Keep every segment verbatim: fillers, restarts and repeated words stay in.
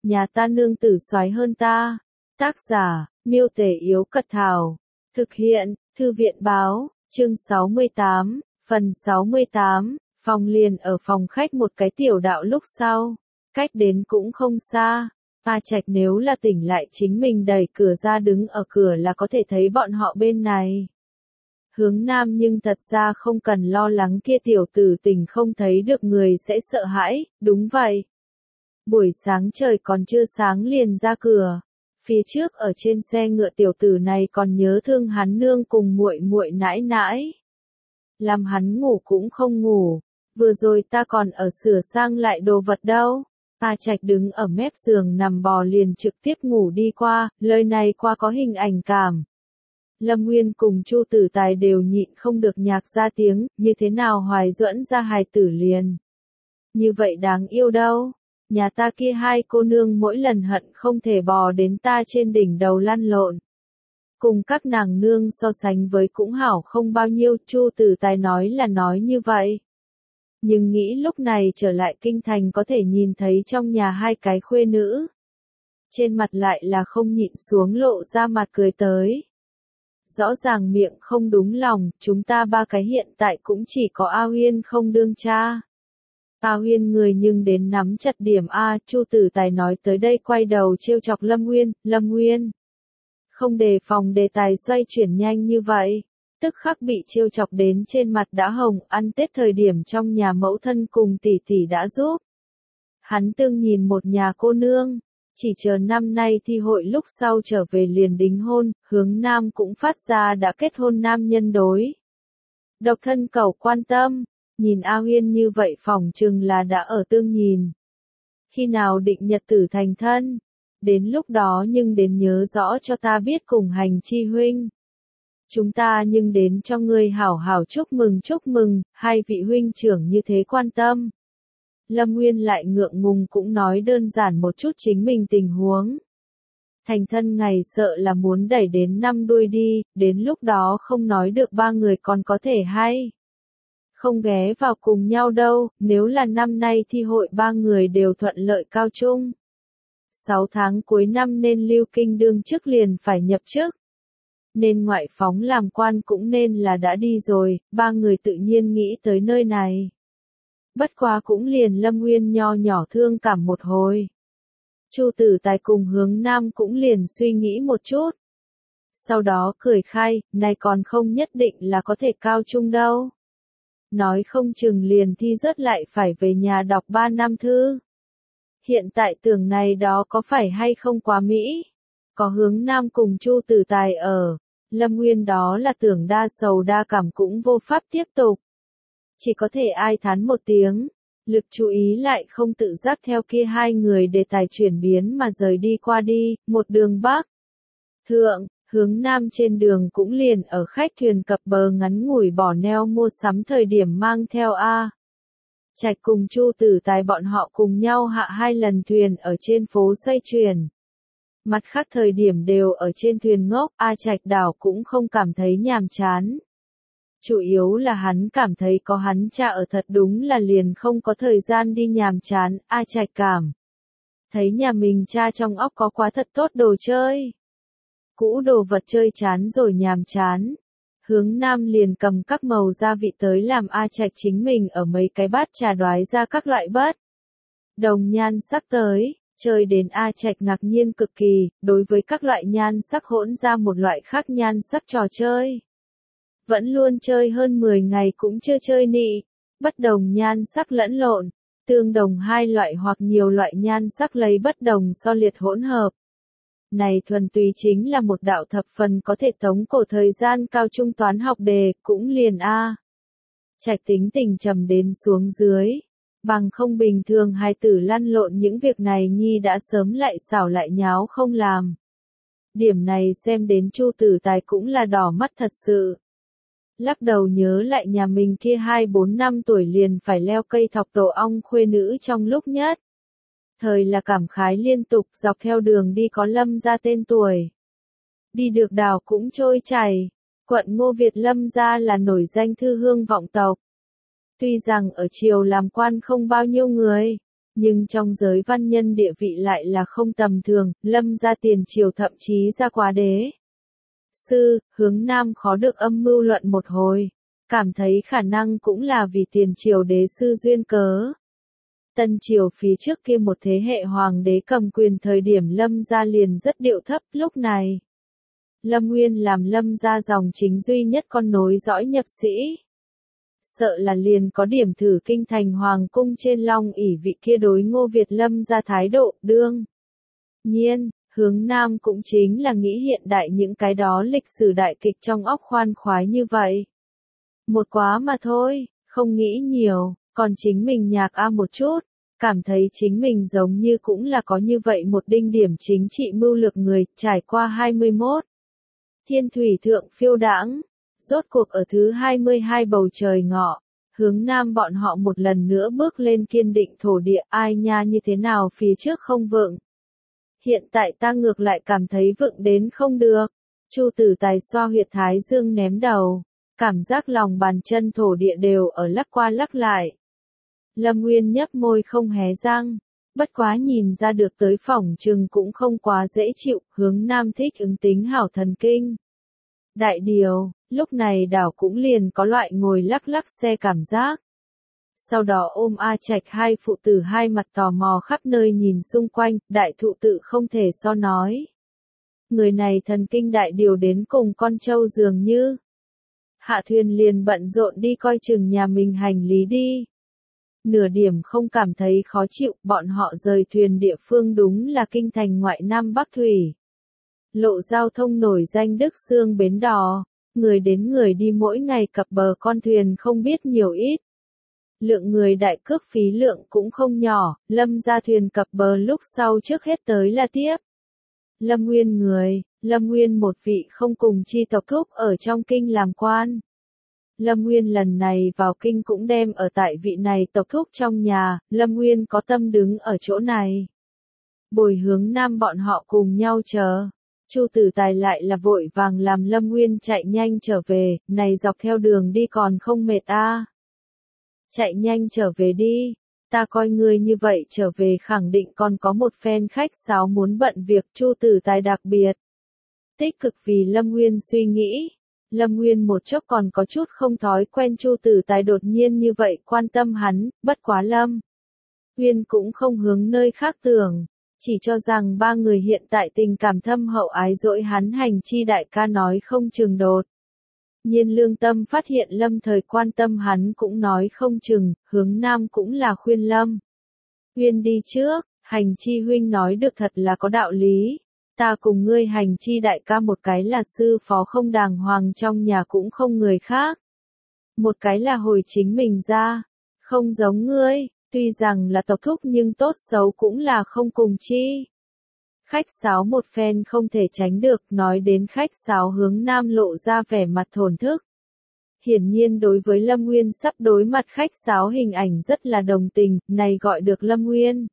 nhà ta nương tử soái hơn ta. Tác giả, Miêu Tể Yếu Cật Thảo. Thực hiện, Thư viện Báo, chương sáu mươi tám, phần sáu mươi tám, phòng liền ở phòng khách một cái tiểu đạo lúc sau. Cách đến cũng không xa. A Trạch nếu là tỉnh lại chính mình đẩy cửa ra đứng ở cửa là có thể thấy bọn họ bên này. Hướng Nam nhưng thật ra không cần lo lắng kia tiểu tử tỉnh không thấy được người sẽ sợ hãi, đúng vậy. Buổi sáng trời còn chưa sáng liền ra cửa. Phía trước ở trên xe ngựa tiểu tử này còn nhớ thương hắn nương cùng muội muội nãi nãi. Làm hắn ngủ cũng không ngủ, vừa rồi ta còn ở sửa sang lại đồ vật đâu. A Trạch đứng ở mép giường nằm bò liền trực tiếp ngủ đi qua, lời này qua có hình ảnh cảm. Lâm Nguyên cùng Chu Tử Tài đều nhịn không được nhạc ra tiếng, như thế nào Hoài Duẫn ra hài tử liền. Như vậy đáng yêu đâu, nhà ta kia hai cô nương mỗi lần hận không thể bò đến ta trên đỉnh đầu lăn lộn. Cùng các nàng nương so sánh với cũng hảo không bao nhiêu, Chu Tử Tài nói là nói như vậy. Nhưng nghĩ lúc này trở lại kinh thành có thể nhìn thấy trong nhà hai cái khuê nữ. Trên mặt lại là không nhịn xuống lộ ra mặt cười tới. Rõ ràng miệng không đúng lòng, chúng ta ba cái hiện tại cũng chỉ có A Huyên không đương cha. A Huyên người nhưng đến nắm chặt điểm A, Chu Tử Tài nói tới đây quay đầu trêu chọc Lâm Nguyên, Lâm Nguyên. Không đề phòng đề tài xoay chuyển nhanh như vậy, tức khắc bị trêu chọc đến trên mặt đã hồng, ăn Tết thời điểm trong nhà mẫu thân cùng tỷ tỷ đã giúp. Hắn tương nhìn một nhà cô nương. Chỉ chờ năm nay thi hội lúc sau trở về liền đính hôn, Hướng Nam cũng phát ra đã kết hôn nam nhân đối. Độc thân cầu quan tâm, nhìn A Huyên như vậy phỏng chừng là đã ở tương nhìn. Khi nào định nhật tử thành thân, đến lúc đó nhưng đến nhớ rõ cho ta biết cùng hành chi huynh. Chúng ta nhưng đến cho ngươi hảo hảo chúc mừng chúc mừng, hai vị huynh trưởng như thế quan tâm. Lâm Nguyên lại ngượng ngùng cũng nói đơn giản một chút chính mình tình huống. Thành thân ngày sợ là muốn đẩy đến năm đuôi đi, đến lúc đó không nói được ba người còn có thể hay. Không ghé vào cùng nhau đâu, nếu là năm nay thi hội ba người đều thuận lợi cao trung. Sáu tháng cuối năm nên lưu kinh đương chức liền phải nhập chức. Nên ngoại phóng làm quan cũng nên là đã đi rồi, ba người tự nhiên nghĩ tới nơi này. Bất quá cũng liền Lâm Nguyên nho nhỏ thương cảm một hồi. Chu Tử Tài cùng Hướng Nam cũng liền suy nghĩ một chút. Sau đó cười khai, này còn không nhất định là có thể cao trung đâu. Nói không chừng liền thi rớt lại phải về nhà đọc ba năm thư. Hiện tại tưởng này đó có phải hay không quá Mỹ? Có Hướng Nam cùng Chu Tử Tài ở, Lâm Nguyên đó là tưởng đa sầu đa cảm cũng vô pháp tiếp tục. Chỉ có thể ai thán một tiếng, lực chú ý lại không tự giác theo kia hai người đề tài chuyển biến mà rời đi qua đi, một đường bắc. Thượng, Hướng Nam trên đường cũng liền ở khách thuyền cập bờ ngắn ngủi bỏ neo mua sắm thời điểm mang theo A. Trạch cùng Chu Tử Tài bọn họ cùng nhau hạ hai lần thuyền ở trên phố xoay chuyển. Mặt khác thời điểm đều ở trên thuyền ngốc, A Trạch đảo cũng không cảm thấy nhàm chán. Chủ yếu là hắn cảm thấy có hắn cha ở thật đúng là liền không có thời gian đi nhàm chán, A Trạch cảm. Thấy nhà mình cha trong óc có quá thật tốt đồ chơi. Cũ đồ vật chơi chán rồi nhàm chán. Hướng Nam liền cầm các màu gia vị tới làm A Trạch chính mình ở mấy cái bát trà đoái ra các loại bớt. Đồng nhan sắc tới, chơi đến A Trạch ngạc nhiên cực kỳ, đối với các loại nhan sắc hỗn ra một loại khác nhan sắc trò chơi. Vẫn luôn chơi hơn mười ngày cũng chưa chơi nị, bất đồng nhan sắc lẫn lộn, tương đồng hai loại hoặc nhiều loại nhan sắc lấy bất đồng so liệt hỗn hợp. Này thuần túy chính là một đạo thập phần có thể tống cổ thời gian cao trung toán học đề, cũng liền A. Trạch tính tình trầm đến xuống dưới, bằng không bình thường hai tử lăn lộn những việc này nhi đã sớm lại xảo lại nháo không làm. Điểm này xem đến Chu Tử Tài cũng là đỏ mắt thật sự. Lắc đầu nhớ lại nhà mình kia hai bốn năm tuổi liền phải leo cây thọc tổ ong khuê nữ trong lúc nhất. Thời là cảm khái liên tục dọc theo đường đi có Lâm ra tên tuổi. Đi được đảo cũng trôi chảy, quận Ngô Việt Lâm ra là nổi danh thư hương vọng tộc. Tuy rằng ở triều làm quan không bao nhiêu người, Nhưng trong giới văn nhân địa vị lại là không tầm thường, Lâm gia tiền triều thậm chí ra quá đế sư, hướng Nam khó được âm mưu luận một hồi, cảm thấy khả năng cũng là vì tiền triều đế sư duyên cớ. Tân triều phía trước kia một thế hệ hoàng đế cầm quyền thời điểm Lâm gia liền rất điệu thấp, lúc này Lâm Nguyên làm Lâm gia dòng chính duy nhất con nối dõi nhập sĩ. Sợ là liền có điểm thử kinh thành hoàng cung trên long ỷ vị kia đối Ngô Việt Lâm gia thái độ, đương nhiên, hướng Nam cũng chính là nghĩ hiện đại những cái đó lịch sử đại kịch trong óc khoan khoái như vậy. Một quá mà thôi, không nghĩ nhiều, còn chính mình nhạc a một chút, cảm thấy chính mình giống như cũng là có như vậy một đinh điểm chính trị mưu lược người, trải qua hai mươi mốt. Thiên thủy thượng phiêu đãng, rốt cuộc ở thứ hai mươi hai bầu trời ngọ, hướng Nam bọn họ một lần nữa bước lên kiên định thổ địa, ai nha như thế nào phía trước không vượng. Hiện tại ta ngược lại cảm thấy vượng đến không được. Chu Tử Tài xoa huyệt thái dương ném đầu, cảm giác lòng bàn chân thổ địa đều ở lắc qua lắc lại. Lâm Nguyên nhấp môi không hé răng, bất quá nhìn ra được tới phỏng chừng cũng không quá dễ chịu, hướng Nam thích ứng tính hảo thần kinh. Đại điều, lúc này đảo cũng liền có loại ngồi lắc lắc xe cảm giác. Sau đó ôm A Trạch hai phụ tử hai mặt tò mò khắp nơi nhìn xung quanh, đại thụ tự không thể so nói. Người này thần kinh đại điều đến cùng con trâu dường như. Hạ thuyền liền bận rộn đi coi chừng nhà mình hành lý đi. Nửa điểm không cảm thấy khó chịu, bọn họ rời thuyền địa phương đúng là kinh thành ngoại Nam Bắc Thủy. Lộ giao thông nổi danh Đức Xương bến đò, người đến người đi mỗi ngày cập bờ con thuyền không biết nhiều ít. Lượng người đại cước phí lượng cũng không nhỏ, Lâm ra thuyền cập bờ lúc sau trước hết tới là tiếp. Lâm Nguyên người, Lâm Nguyên một vị không cùng chi tộc thúc ở trong kinh làm quan. Lâm Nguyên lần này vào kinh cũng đem ở tại vị này tộc thúc trong nhà, Lâm Nguyên có tâm đứng ở chỗ này. Bồi hướng Nam bọn họ cùng nhau chờ. Chu Tử Tài lại là vội vàng làm Lâm Nguyên chạy nhanh trở về, này dọc theo đường đi còn không mệt a? À? Chạy nhanh trở về đi, ta coi ngươi như vậy trở về khẳng định còn có một phen khách sáo muốn bận việc. Chu Tử Tài đặc biệt tích cực vì Lâm Nguyên suy nghĩ. Lâm Nguyên một chốc còn có chút không thói quen Chu Tử Tài đột nhiên như vậy quan tâm hắn, bất quá Lâm Nguyên cũng không hướng nơi khác tưởng, chỉ cho rằng ba người hiện tại tình cảm thâm hậu ái dỗi hắn hành chi đại ca nói không chừng đột. Nhiên lương tâm phát hiện Lâm thời quan tâm hắn cũng nói không chừng, hướng Nam cũng là khuyên Lâm Nguyên đi trước, hành chi huynh nói được thật là có đạo lý. Ta cùng ngươi hành chi đại ca một cái là sư phó không đàng hoàng trong nhà cũng không người khác. Một cái là hồi chính mình ra, không giống ngươi, tuy rằng là tộc thúc nhưng tốt xấu cũng là không cùng chi. Khách sáo một phen không thể tránh được, nói đến khách sáo hướng Nam lộ ra vẻ mặt thổn thức. Hiển nhiên đối với Lâm Nguyên sắp đối mặt khách sáo hình ảnh rất là đồng tình, này gọi được Lâm Nguyên.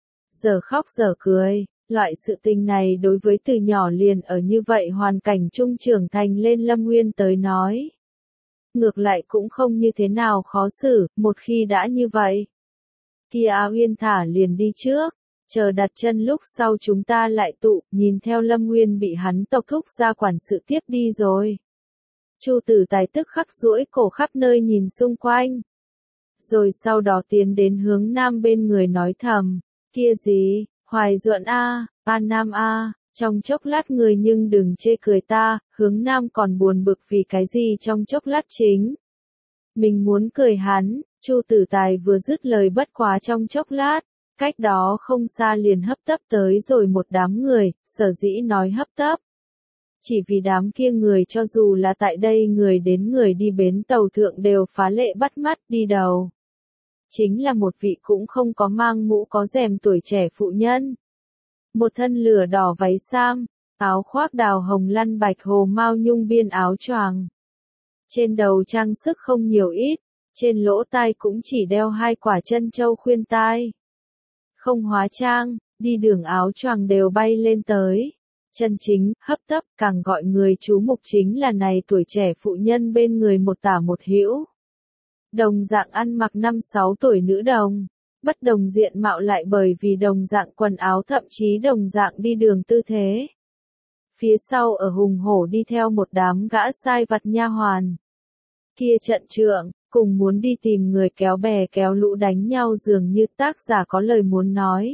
Giờ khóc giờ cười. Loại sự tình này đối với từ nhỏ liền ở như vậy hoàn cảnh trung trưởng thành lên Lâm Nguyên tới nói. Ngược lại cũng không như thế nào khó xử, một khi đã như vậy. Kia A Uyên thả liền đi trước, chờ đặt chân lúc sau chúng ta lại tụ, nhìn theo Lâm Nguyên bị hắn tộc thúc ra quản sự tiếp đi rồi. Chu Tử Tài tức khắc duỗi cổ khắp nơi nhìn xung quanh. Rồi sau đó tiến đến hướng Nam bên người nói thầm, kia gì? Hoài Duận a, An Nam a, trong chốc lát người nhưng đừng chê cười ta, hướng Nam còn buồn bực vì cái gì trong chốc lát chính. Mình muốn cười hắn, Chu Tử Tài vừa dứt lời bất quá trong chốc lát, cách đó không xa liền hấp tấp tới rồi một đám người, sở dĩ nói hấp tấp. Chỉ vì đám kia người cho dù là tại đây người đến người đi bến tàu thượng đều phá lệ bắt mắt đi đầu. Chính là một vị cũng không có mang mũ có rèm tuổi trẻ phụ nhân. Một thân lửa đỏ váy sam, áo khoác đào hồng lăn bạch hồ mao nhung biên áo choàng. Trên đầu trang sức không nhiều ít, trên lỗ tai cũng chỉ đeo hai quả chân châu khuyên tai. Không hóa trang, đi đường áo choàng đều bay lên tới. Chân chính, hấp tấp, càng gọi người chú mục chính là này tuổi trẻ phụ nhân bên người một tả một hữu. Đồng dạng ăn mặc năm sáu tuổi nữ đồng, bất đồng diện mạo lại bởi vì đồng dạng quần áo thậm chí đồng dạng đi đường tư thế. Phía sau ở hùng hổ đi theo một đám gã sai vặt nha hoàn. Kia trận trượng, cùng muốn đi tìm người kéo bè kéo lũ đánh nhau dường như tác giả có lời muốn nói.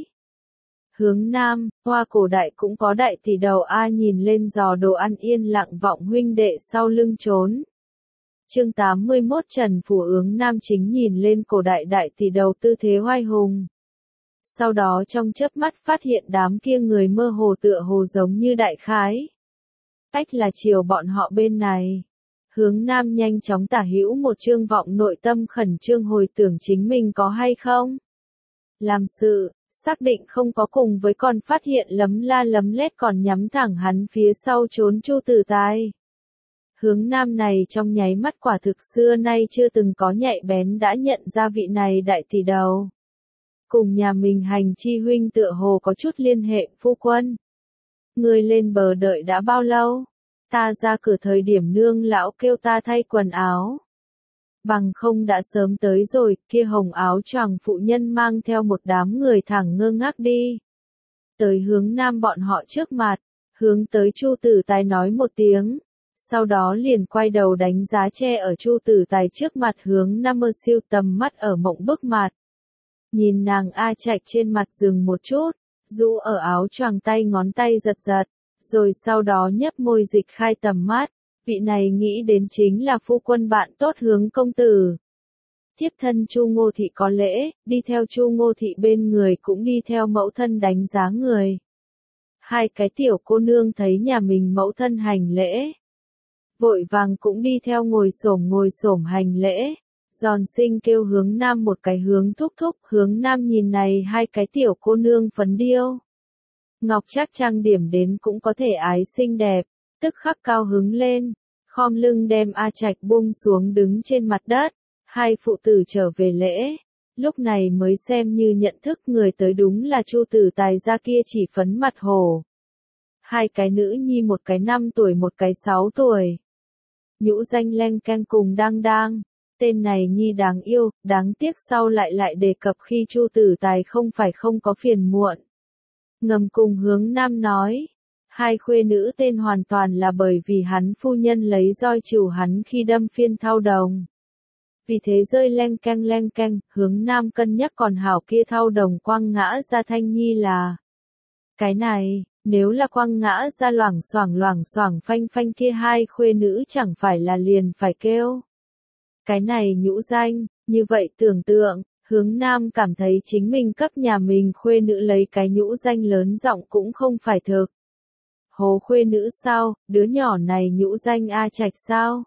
Hướng Nam, Hoa cổ đại cũng có đại tỷ đầu A nhìn lên giò đồ ăn yên lặng vọng huynh đệ sau lưng trốn. Chương tám mươi mốt Trần Phủ Hướng Nam chính nhìn lên cổ đại đại tỷ đầu tư thế oai hùng. Sau đó trong chớp mắt phát hiện đám kia người mơ hồ tựa hồ giống như đại khái. Ách là chiều bọn họ bên này. Hướng Nam nhanh chóng tả hữu một chương vọng nội tâm khẩn trương hồi tưởng chính mình có hay không. Làm sự, xác định không có cùng với còn phát hiện lấm la lấm lét còn nhắm thẳng hắn phía sau trốn Chu Tử Tài. Hướng Nam này trong nháy mắt quả thực xưa nay chưa từng có nhạy bén đã nhận ra vị này đại tỷ đầu. Cùng nhà mình hành chi huynh tựa hồ có chút liên hệ, phu quân. Người lên bờ đợi đã bao lâu? Ta ra cửa thời điểm nương lão kêu ta thay quần áo. Bằng không đã sớm tới rồi, kia hồng áo choàng phụ nhân mang theo một đám người thẳng ngơ ngác đi. Tới Hướng Nam bọn họ trước mặt, hướng tới Chu Tử Tài nói một tiếng. Sau đó liền quay đầu đánh giá che ở Chu Tử Tài trước mặt Hướng Nam mơ siêu tầm mắt ở mộng bức mặt. Nhìn nàng A Trạch trên mặt dừng một chút, rũ ở áo choàng tay ngón tay giật giật, rồi sau đó nhấp môi dịch khai tầm mắt, vị này nghĩ đến chính là phu quân bạn tốt Hướng công tử. Thiếp thân Chu Ngô Thị có lễ, đi theo Chu Ngô Thị bên người cũng đi theo mẫu thân đánh giá người. Hai cái tiểu cô nương thấy nhà mình mẫu thân hành lễ. Vội vàng cũng đi theo ngồi xổm ngồi xổm hành lễ. Giòn sinh kêu Hướng Nam một cái hướng thúc thúc, Hướng Nam nhìn này hai cái tiểu cô nương phấn điêu. Ngọc Trác trang điểm đến cũng có thể ái xinh đẹp, tức khắc cao hứng lên, khom lưng đem A Trạch buông xuống đứng trên mặt đất, hai phụ tử trở về lễ, lúc này mới xem như nhận thức người tới đúng là Chu Tử Tài gia kia chỉ phấn mặt hồ. Hai cái nữ nhi một cái năm tuổi một cái sáu tuổi. Nhũ danh Leng Keng cùng Đang Đang. Tên này nhi đáng yêu, đáng tiếc sau lại lại đề cập khi Chu Tử Tài không phải không có phiền muộn. Ngầm cùng Hướng Nam nói, hai khuê nữ tên hoàn toàn là bởi vì hắn phu nhân lấy roi chịu hắn khi đâm phiên thao đồng. Vì thế rơi leng keng leng keng, Hướng Nam cân nhắc còn hảo kia thao đồng quăng ngã ra thanh nhi là. Cái này, nếu là quăng ngã ra loảng xoảng loảng xoảng phanh phanh kia hai khuê nữ chẳng phải là liền phải kêu. Cái này nhũ danh, như vậy tưởng tượng, Hướng Nam cảm thấy chính mình cấp nhà mình khuê nữ lấy cái nhũ danh lớn giọng cũng không phải thực. Hồ khuê nữ sao, đứa nhỏ này nhũ danh A Trạch sao?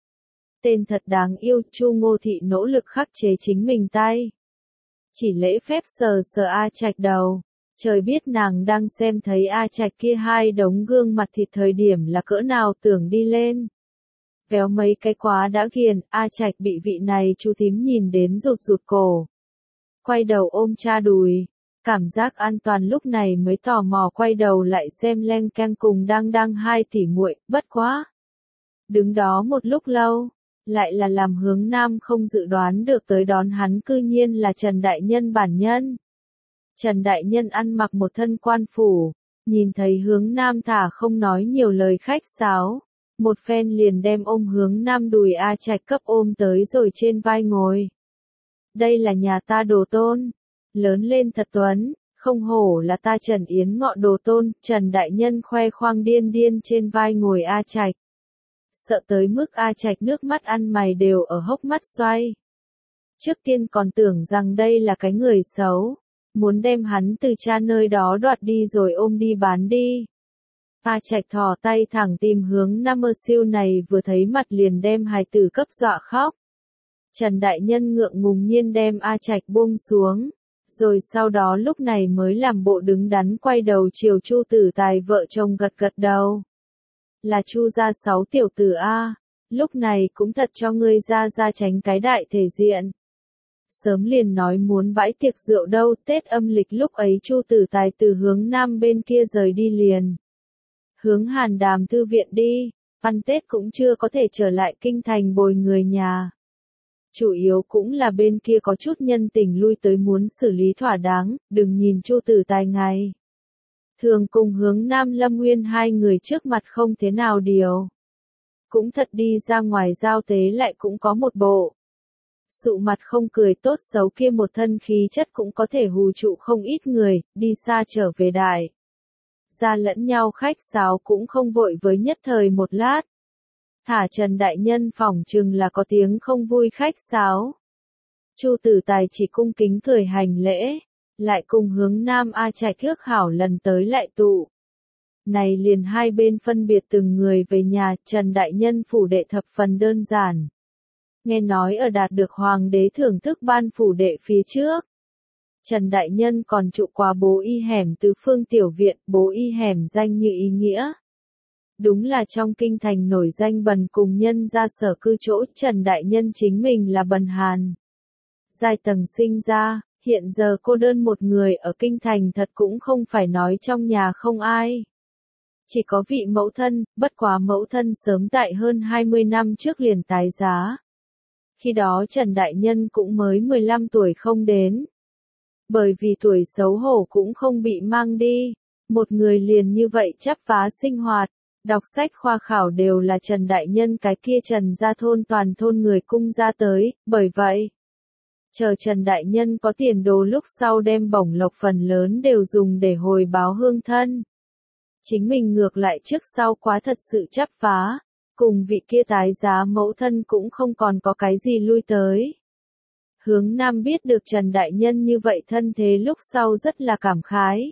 Tên thật đáng yêu, Chu Ngô Thị nỗ lực khắc chế chính mình tay. Chỉ lễ phép sờ sờ A Trạch đầu. Trời biết nàng đang xem thấy A Trạch kia hai đống gương mặt thịt thời điểm là cỡ nào tưởng đi lên. Véo mấy cái quá đã ghiền, A Trạch bị vị này chú thím nhìn đến rụt rụt cổ. Quay đầu ôm cha đùi, cảm giác an toàn lúc này mới tò mò quay đầu lại xem Leng Keng cùng Đang Đang hai tỷ muội, bất quá. Đứng đó một lúc lâu, lại là làm Hướng Nam không dự đoán được tới đón hắn cư nhiên là Trần Đại Nhân bản nhân. Trần Đại Nhân ăn mặc một thân quan phủ, nhìn thấy Hướng Nam thả không nói nhiều lời khách sáo. Một phen liền đem ôm Hướng Nam đùi A Trạch cấp ôm tới rồi trên vai ngồi. Đây là nhà ta đồ tôn. Lớn lên thật tuấn, không hổ là ta Trần Yến Ngọ đồ tôn. Trần Đại Nhân khoe khoang điên điên trên vai ngồi A Trạch. Sợ tới mức A Trạch nước mắt ăn mày đều ở hốc mắt xoay. Trước tiên còn tưởng rằng đây là cái người xấu. Muốn đem hắn từ cha nơi đó đoạt đi rồi ôm đi bán đi. A Trạch thò tay thẳng tìm Hướng Nam mơ siêu này vừa thấy mặt liền đem hài tử cấp dọa khóc. Trần Đại Nhân ngượng ngùng nhiên đem A Trạch buông xuống, rồi sau đó lúc này mới làm bộ đứng đắn quay đầu chiều Chu Tử Tài vợ chồng gật gật đầu. Là Chu gia sáu tiểu tử A, lúc này cũng thật cho ngươi ra ra tránh cái đại thể diện. Sớm liền nói muốn bãi tiệc rượu đâu, Tết âm lịch lúc ấy Chu Tử Tài từ Hướng Nam bên kia rời đi liền. Hướng Hàn Đàm thư viện đi, ăn Tết cũng chưa có thể trở lại kinh thành bồi người nhà. Chủ yếu cũng là bên kia có chút nhân tình lui tới muốn xử lý thỏa đáng, đừng nhìn Chu Tử Tài ngày thường cùng Hướng Nam Lâm Nguyên hai người trước mặt không thế nào điều. Cũng thật đi ra ngoài giao tế lại cũng có một bộ. Sụ mặt không cười tốt xấu kia một thân khí chất cũng có thể hù trụ không ít người, đi xa trở về đại. Ra lẫn nhau khách sáo cũng không vội với nhất thời một lát. Thả Trần Đại Nhân phỏng chừng là có tiếng không vui khách sáo. Chu Tử Tài chỉ cung kính cười hành lễ, lại cùng Hướng Nam A Trạch ước hảo lần tới lại tụ. Này liền hai bên phân biệt từng người về nhà, Trần Đại Nhân phủ đệ thập phần đơn giản. Nghe nói ở đạt được Hoàng đế thưởng thức ban phủ đệ phía trước. Trần Đại Nhân còn trụ qua bố y hẻm tứ phương tiểu viện, bố y hẻm danh như ý nghĩa. Đúng là trong kinh thành nổi danh bần cùng nhân ra sở cư chỗ, Trần Đại Nhân chính mình là bần hàn. Giai tầng sinh ra, hiện giờ cô đơn một người ở kinh thành thật cũng không phải nói trong nhà không ai. Chỉ có vị mẫu thân, bất quá mẫu thân sớm tại hơn hai mươi năm trước liền tái giá. Khi đó Trần Đại Nhân cũng mới mười lăm tuổi không đến. Bởi vì tuổi xấu hổ cũng không bị mang đi, một người liền như vậy chắp vá sinh hoạt, đọc sách khoa khảo đều là Trần Đại Nhân cái kia Trần gia thôn toàn thôn người cung ra tới, bởi vậy, chờ Trần Đại Nhân có tiền đồ lúc sau đem bổng lộc phần lớn đều dùng để hồi báo hương thân. Chính mình ngược lại trước sau quá thật sự chắp vá, cùng vị kia tái giá mẫu thân cũng không còn có cái gì lui tới. Hướng Nam biết được Trần Đại Nhân như vậy thân thế lúc sau rất là cảm khái.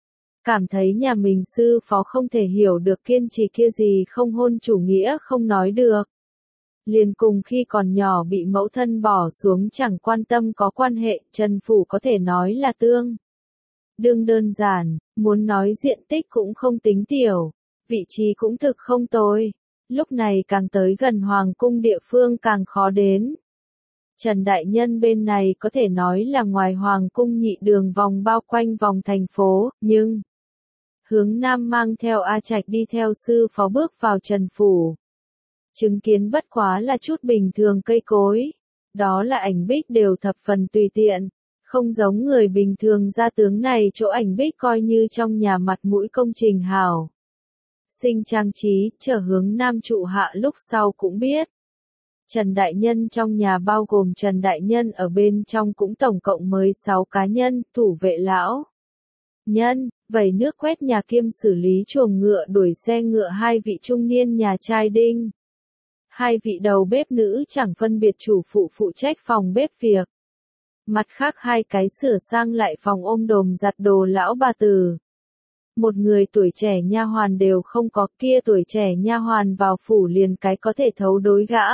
Cảm thấy nhà mình sư phó không thể hiểu được kiên trì kia gì không hôn chủ nghĩa không nói được. Liền cùng khi còn nhỏ bị mẫu thân bỏ xuống chẳng quan tâm có quan hệ, Trần Phủ có thể nói là tương. Đương đơn giản, muốn nói diện tích cũng không tính tiểu, vị trí cũng thực không tồi. Lúc này càng tới gần Hoàng cung địa phương càng khó đến. Trần Đại Nhân bên này có thể nói là ngoài Hoàng cung nhị đường vòng bao quanh vòng thành phố, nhưng Hướng Nam mang theo A Trạch đi theo sư phó bước vào Trần Phủ. Chứng kiến bất quá là chút bình thường cây cối. Đó là ảnh bích đều thập phần tùy tiện. Không giống người bình thường ra tướng này chỗ ảnh bích coi như trong nhà mặt mũi công trình hào. Sinh trang trí, chờ Hướng Nam trụ hạ lúc sau cũng biết. Trần Đại Nhân trong nhà bao gồm Trần Đại Nhân ở bên trong cũng tổng cộng mới sáu cá nhân, thủ vệ lão nhân, vẩy nước quét nhà kiêm xử lý chuồng ngựa đuổi xe ngựa hai vị trung niên nhà trai đinh. Hai vị đầu bếp nữ chẳng phân biệt chủ phụ phụ trách phòng bếp việc. Mặt khác hai cái sửa sang lại phòng ôm đồm giặt đồ lão bà tử. Một người tuổi trẻ nha hoàn đều không có, kia tuổi trẻ nha hoàn vào phủ liền cái có thể thấu đối gã.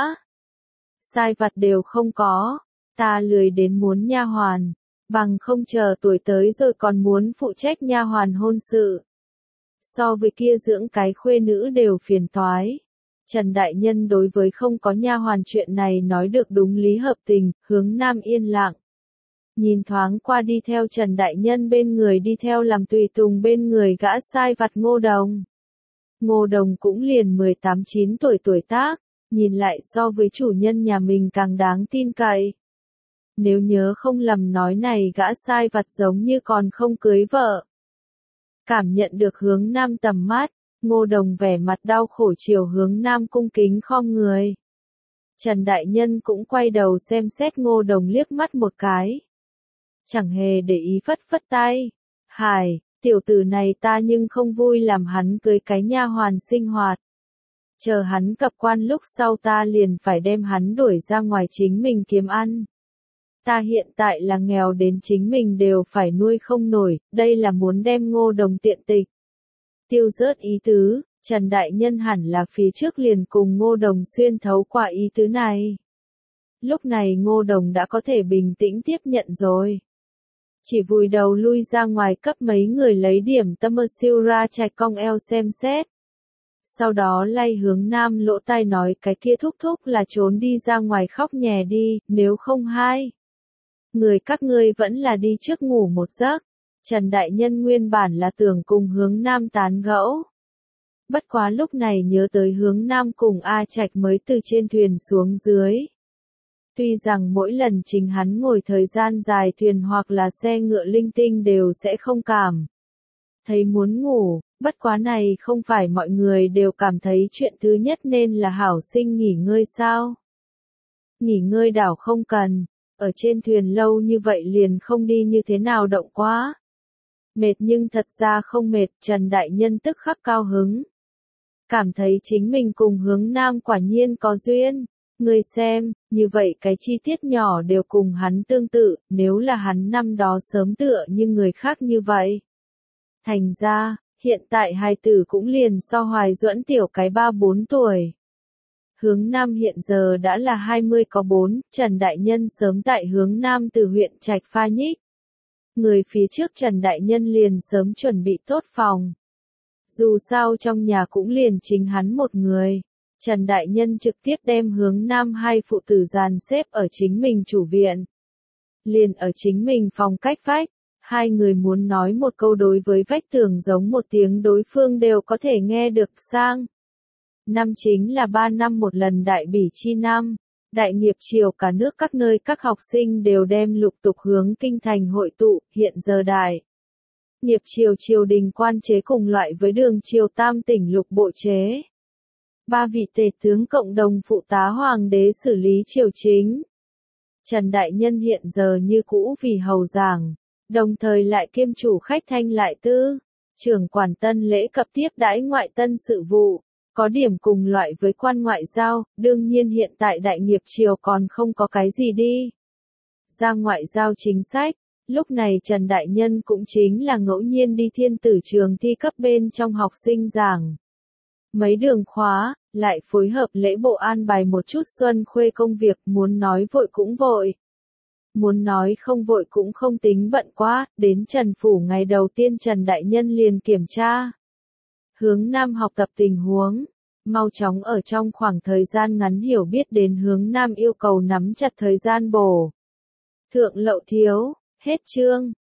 Sai vặt đều không có, ta lười đến muốn nha hoàn, bằng không chờ tuổi tới rồi còn muốn phụ trách nha hoàn hôn sự. So với kia dưỡng cái khuê nữ đều phiền toái. Trần Đại Nhân đối với không có nha hoàn chuyện này nói được đúng lý hợp tình, Hướng Nam yên lặng. Nhìn thoáng qua đi theo Trần Đại Nhân bên người đi theo làm tùy tùng bên người gã sai vặt Ngô Đồng. Ngô Đồng cũng liền mười tám chín tuổi tuổi tác, nhìn lại so với chủ nhân nhà mình càng đáng tin cậy. Nếu nhớ không lầm nói này gã sai vặt giống như còn không cưới vợ. Cảm nhận được Hướng Nam tầm mắt, Ngô Đồng vẻ mặt đau khổ chiều Hướng Nam cung kính khom người. Trần Đại Nhân cũng quay đầu xem xét Ngô Đồng liếc mắt một cái. Chẳng hề để ý phất phất tay. Hải, tiểu tử này ta nhưng không vui làm hắn cưới cái nha hoàn sinh hoạt. Chờ hắn cập quan lúc sau ta liền phải đem hắn đuổi ra ngoài chính mình kiếm ăn. Ta hiện tại là nghèo đến chính mình đều phải nuôi không nổi, đây là muốn đem Ngô Đồng tiện tịch. Tiêu rớt ý tứ, Trần Đại Nhân hẳn là phía trước liền cùng Ngô Đồng xuyên thấu qua ý tứ này. Lúc này Ngô Đồng đã có thể bình tĩnh tiếp nhận rồi. Chỉ vùi đầu lui ra ngoài cấp mấy người lấy điểm tâm ơ siêu ra chạch cong eo xem xét. Sau đó lay Hướng Nam lỗ tai nói cái kia thúc thúc là trốn đi ra ngoài khóc nhè đi, nếu không hai. Người các ngươi vẫn là đi trước ngủ một giấc. Trần Đại Nhân nguyên bản là tưởng cùng Hướng Nam tán gẫu. Bất quá lúc này nhớ tới Hướng Nam cùng A Trạch mới từ trên thuyền xuống dưới. Tuy rằng mỗi lần chính hắn ngồi thời gian dài thuyền hoặc là xe ngựa linh tinh đều sẽ không cảm thấy muốn ngủ, bất quá này không phải mọi người đều cảm thấy chuyện thứ nhất nên là hảo sinh nghỉ ngơi sao. Nghỉ ngơi đảo không cần, ở trên thuyền lâu như vậy liền không đi như thế nào động quá. Mệt nhưng thật ra không mệt, Trần Đại Nhân tức khắc cao hứng. Cảm thấy chính mình cùng Hướng Nam quả nhiên có duyên. Ngươi xem, như vậy cái chi tiết nhỏ đều cùng hắn tương tự, nếu là hắn năm đó sớm tựa như người khác như vậy. Thành ra, hiện tại hài tử cũng liền so Hoài Duẫn tiểu cái ba bốn tuổi. Hướng Nam hiện giờ đã là hai mươi có bốn, Trần Đại Nhân sớm tại Hướng Nam từ huyện Trạch Pha Nhích. Người phía trước Trần Đại Nhân liền sớm chuẩn bị tốt phòng. Dù sao trong nhà cũng liền chính hắn một người. Trần Đại Nhân trực tiếp đem Hướng Nam hai phụ tử dàn xếp ở chính mình chủ viện. Liền ở chính mình phòng cách vách, hai người muốn nói một câu đối với vách tường giống một tiếng đối phương đều có thể nghe được sang. Năm chính là ba năm một lần đại bỉ chi năm, đại nghiệp triều cả nước các nơi các học sinh đều đem lục tục hướng kinh thành hội tụ, hiện giờ đại. Nghiệp triều triều đình quan chế cùng loại với đường triều tam tỉnh lục bộ chế. Ba vị tể tướng cộng đồng phụ tá hoàng đế xử lý triều chính. Trần Đại Nhân hiện giờ như cũ vì hầu giảng, đồng thời lại kiêm chủ khách thanh lại tư, trưởng quản tân lễ cập tiếp đãi ngoại tân sự vụ, có điểm cùng loại với quan ngoại giao, đương nhiên hiện tại đại nghiệp triều còn không có cái gì đi. Ra ngoại giao chính sách, lúc này Trần Đại Nhân cũng chính là ngẫu nhiên đi thiên tử trường thi cấp bên trong học sinh giảng. Mấy đường khóa, lại phối hợp lễ bộ an bài một chút xuân khuê công việc, muốn nói vội cũng vội. Muốn nói không vội cũng không tính bận quá, đến Trần Phủ ngày đầu tiên Trần Đại Nhân liền kiểm tra. Hướng Nam học tập tình huống, mau chóng ở trong khoảng thời gian ngắn hiểu biết đến Hướng Nam yêu cầu nắm chặt thời gian bổ. Thượng lậu thiếu, hết chương.